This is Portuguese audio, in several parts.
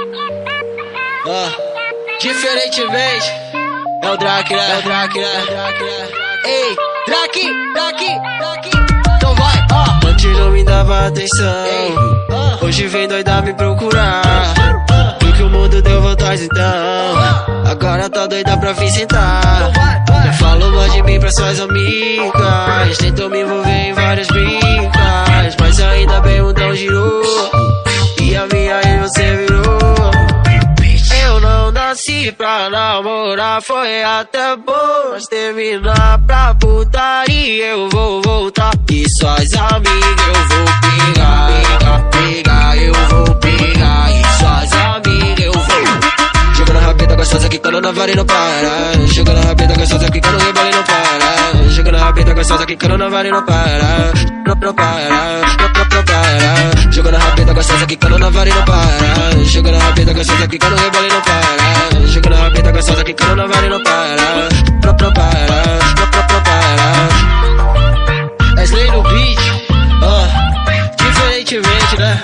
Diferentemente, é o Drake, né? Ei, Drake. Então vai, Antes não me dava atenção, hoje vem doida me procurar. Viu que o mundo deu vontade então, agora tá doida pra vir sentar. Falou mal de mim pra suas amigas, tentou me envolver em várias brincas, mas ainda bem o dão girou, e a minha aí você virou. Eu não nasci pra namorar, foi até bom, mas terminar pra putaria eu vou voltar. E suas amigas eu vou pegar, eu vou pegar. E suas amigas eu vou jogando rabeta gostosa, quicando na vara e não para. Jogando rabeta gostosa, quicando no rebolo e não para. Jogando rabeta gostosa, quicando na vara e não para. Não para. Jogando rabeta gostosa, quicando na vara e não para. Jogando rabeta gostosa, quicando no rebolo e não para. Jogando rabeta gostosa, quicando na vara e não para. Não para. Slay no beat, diferentemente, né?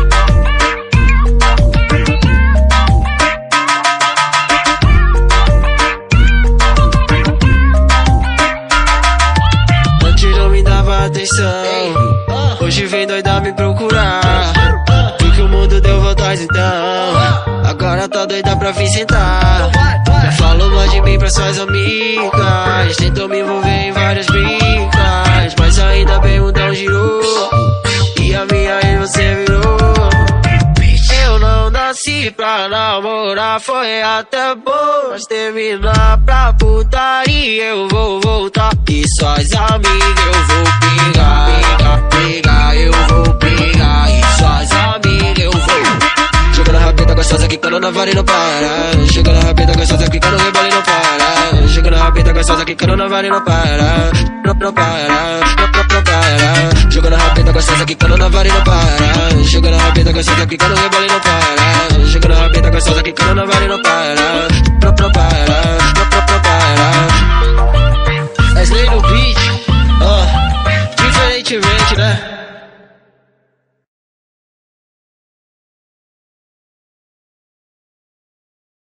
Antes não me dava atenção, hoje vem doida me procurar. Viu que o mundo deu vontade então, agora tá doida pra vir sentar. Falou mal de mim pra suas amigas, tentou me envolver em várias brincas, mas ainda bem o dão girou, e a minha aí você virou. Eu não nasci pra namorar, foi até bom, mas terminar pra putaria eu vou voltar. E suas amigas eu vou pegar, eu vou pegar. E suas amigas eu vou jogando rabeta gostosa, quicando na vara e não para. Jogando rabeta gostosa, quicando no rebolo e não para. Jogando rabeta gostosa, quicando na vara e não para. Não para. Jogando rabeta gostosa, quicando na vara e não para. Jogando rabeta gostosa, quicando no rebolo e não para. Jogando rabeta gostosa, quicando na vara e não para. Não para. Slay no beat, diferentemente, né?